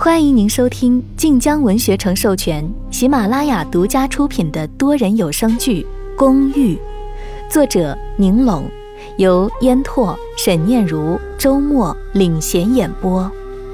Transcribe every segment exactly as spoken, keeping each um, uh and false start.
欢迎您收听晋江文学城授权、喜马拉雅独家出品的多人有声剧《公寓》，作者宁龙，由烟拓、沈念如、周末领衔演播。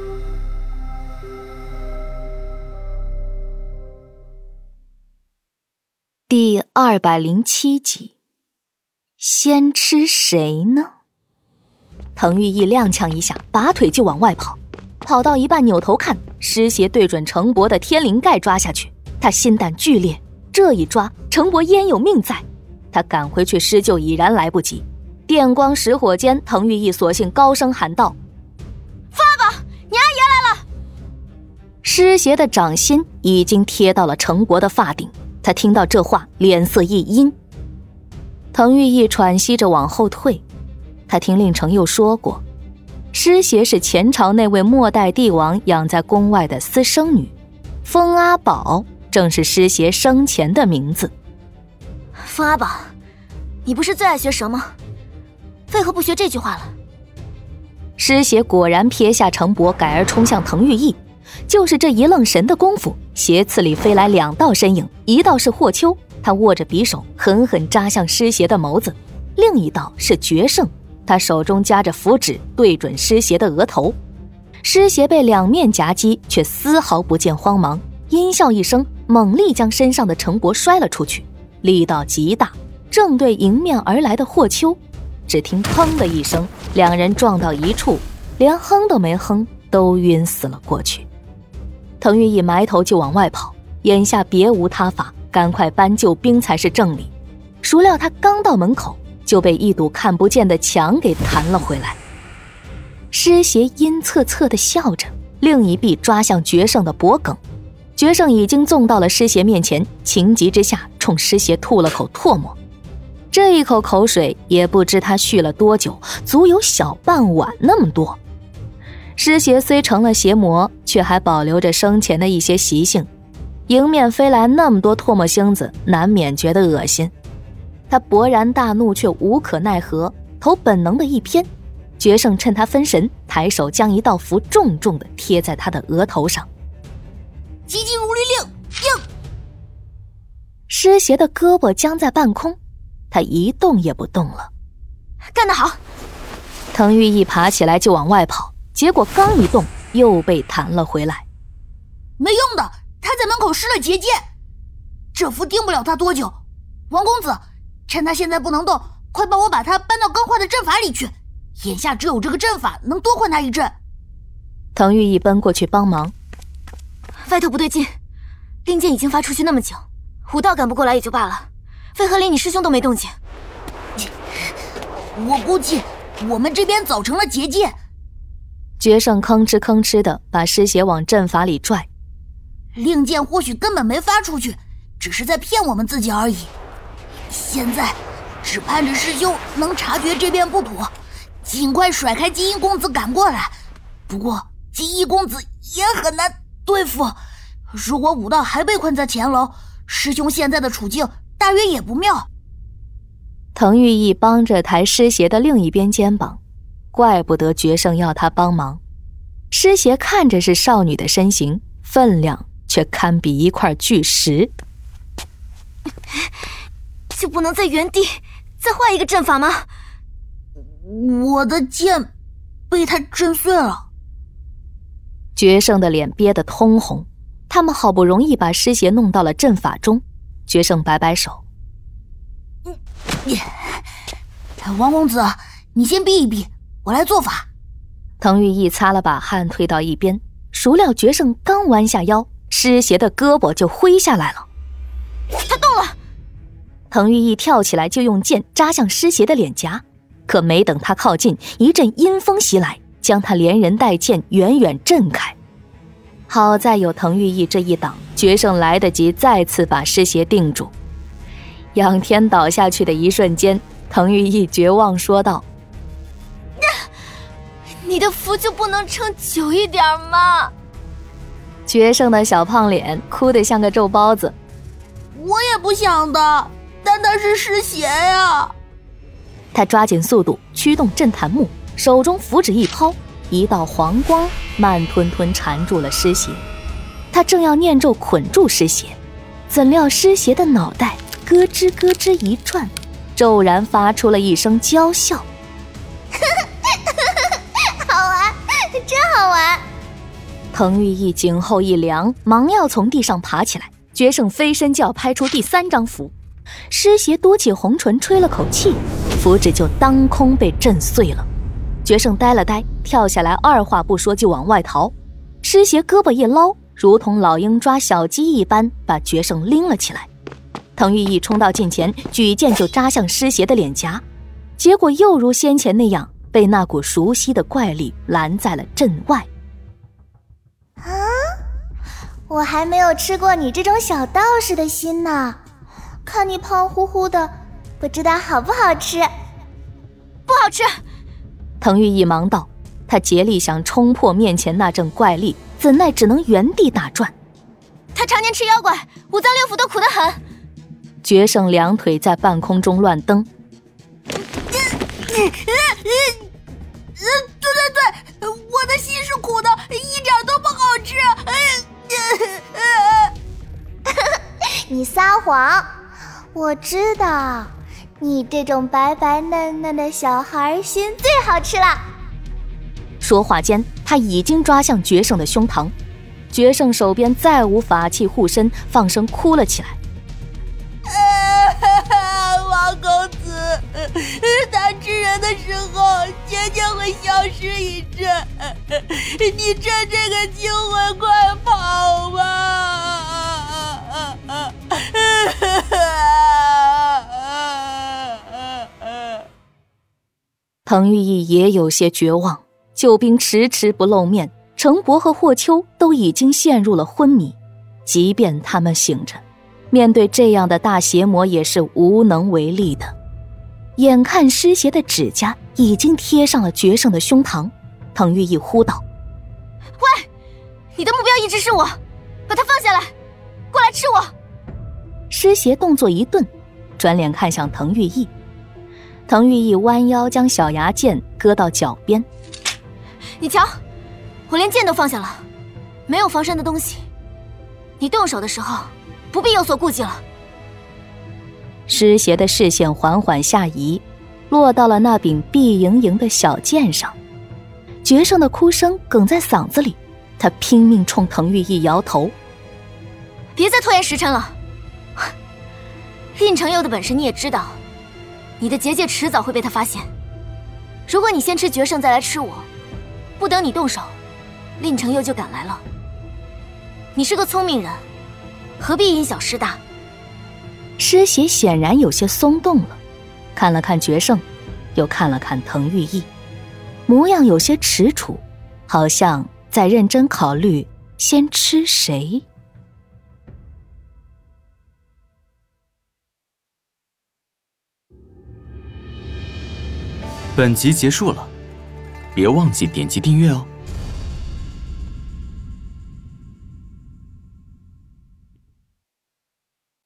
第二百零七集，先吃谁呢？滕玉义踉跄一下，拔腿就往外跑。跑到一半扭头看，尸邪对准程博的天灵盖抓下去，他心胆剧烈，这一抓程博焉有命在，他赶回去施救已然来不及。电光石火间，滕玉义索性高声喊道： 发吧，你阿爷来了！ 尸邪的掌心已经贴到了程博的发顶，他听到这话脸色一阴。滕玉义喘息着往后退，他听令程又说过，尸邪是前朝那位末代帝王养在宫外的私生女，封阿宝正是尸邪生前的名字。 封阿宝，你不是最爱学蛇吗？为何不学这句话了？ 尸邪果然撇下程博，改而冲向滕玉义。就是这一愣神的功夫，斜刺里飞来两道身影，一道是霍秋，他握着匕首狠狠扎向尸邪的眸子；另一道是决胜，他手中夹着符纸对准尸邪的额头。尸邪被两面夹击，却丝毫不见慌忙，阴笑一声，猛力将身上的程博摔了出去，力道极大，正对迎面而来的霍秋。只听砰的一声，两人撞到一处，连哼都没哼，都晕死了过去。滕玉义埋头就往外跑，眼下别无他法，赶快搬救兵才是正理。孰料他刚到门口，就被一堵看不见的墙给弹了回来。尸邪阴恻恻地笑着，另一臂抓向决胜的脖颈。决胜已经纵到了尸邪面前，情急之下冲尸邪吐了口唾沫。这一口口水也不知他蓄了多久，足有小半碗那么多。尸邪虽成了邪魔，却还保留着生前的一些习性，迎面飞来那么多唾沫星子，难免觉得恶心。他勃然大怒，却无可奈何，头本能的一偏，决胜趁他分神，抬手将一道符重重地贴在他的额头上。 急急如律令，应！ 尸邪的胳膊僵在半空，他一动也不动了。 干得好！ 滕玉义爬起来就往外跑，结果刚一动又被弹了回来。 没用的，他在门口施了结界，这符定不了他多久。王公子，趁他现在不能动，快帮我把他搬到更换的阵法里去，眼下只有这个阵法能多换他一阵。 滕玉义奔过去帮忙。 外头不对劲，令箭已经发出去那么久，武道赶不过来也就罢了，为何连你师兄都没动静？我估计我们这边早成了结界。 决胜吭哧吭哧地把尸邪往阵法里拽。 令箭或许根本没发出去，只是在骗我们自己而已。现在只盼着师兄能察觉这边不妥，尽快甩开金翼公子赶过来。不过金翼公子也很难对付，如果武道还被困在前楼，师兄现在的处境大约也不妙。 滕玉义帮着抬尸邪的另一边肩膀，怪不得决胜要他帮忙。尸邪看着是少女的身形，分量却堪比一块巨石。 就不能在原地再换一个阵法吗？我的剑被他震碎了。 决胜的脸憋得通红，他们好不容易把尸邪弄到了阵法中。决胜摆摆手： 王公子，你先避一避，我来做法。 滕玉义擦了把汗退到一边，孰料决胜刚弯下腰，尸邪的胳膊就挥下来了。 他动了！ 滕玉义跳起来就用剑扎向尸邪的脸颊，可没等他靠近，一阵阴风袭来，将他连人带剑远远震开。好在有滕玉义这一挡，决胜来得及再次把尸邪定住。仰天倒下去的一瞬间，滕玉义绝望说道： 你的符就不能撑久一点吗？ 决胜的小胖脸哭得像个皱包子。 我也不想的，但他是尸邪呀。 他抓紧速度驱动震撼木，手中符纸一抛，一道黄光慢吞吞缠住了尸邪。他正要念咒捆住尸邪，怎料尸邪的脑袋咯吱咯吱一转，骤然发出了一声娇笑。 好玩，真好玩！ 滕玉义颈后一凉，忙要从地上爬起来。决胜飞身就要拍出第三张符，尸邪嘟起红唇吹了口气，符纸就当空被震碎了。决胜呆了呆，跳下来，二话不说就往外逃。尸邪胳膊一捞，如同老鹰抓小鸡一般，把决胜拎了起来。滕玉义冲到近前，举剑就扎向尸邪的脸颊，结果又如先前那样，被那股熟悉的怪力拦在了阵外。 啊，我还没有吃过你这种小道士的心呢，看你胖乎乎的，不知道好不好吃。 不好吃！ 滕玉义忙道，他竭力想冲破面前那阵怪力，怎奈只能原地打转。 他常年吃妖怪，五脏六腑都苦得很。 决胜两腿在半空中乱蹬。 对对对，我的心是苦的，一点都不好吃。 你撒谎，我知道，你这种白白嫩嫩的小孩心最好吃了。 说话间，他已经抓向决胜的胸膛。决胜手边再无法器护身，放声哭了起来。 王公子，他吃人的时候渐渐会消失一阵，你趁这个机会快跑吧！ 滕玉义也有些绝望，救兵迟迟不露面，程伯和霍秋都已经陷入了昏迷，即便他们醒着，面对这样的大邪魔也是无能为力的。眼看尸邪的指甲已经贴上了决胜的胸膛，滕玉义呼道： 喂，你的目标一直是我，把他放下来，过来吃我！ 尸邪动作一顿，转脸看向滕玉义。滕玉义弯腰将小牙剑搁到脚边。 你瞧，我连剑都放下了，没有防身的东西，你动手的时候不必有所顾忌了。 尸邪的视线缓缓下移，落到了那柄碧莹莹的小剑上。决胜的哭声哽在嗓子里，他拼命冲滕玉义摇头： 别再拖延时辰了。令程佑的本事你也知道，你的结界迟早会被他发现。如果你先吃决胜再来吃我，不等你动手，令程佑就赶来了。你是个聪明人，何必因小失大？ 尸邪显然有些松动了，看了看决胜，又看了看滕玉义，模样有些踟蹰，好像在认真考虑先吃谁。 本集结束了，别忘记点击订阅哦。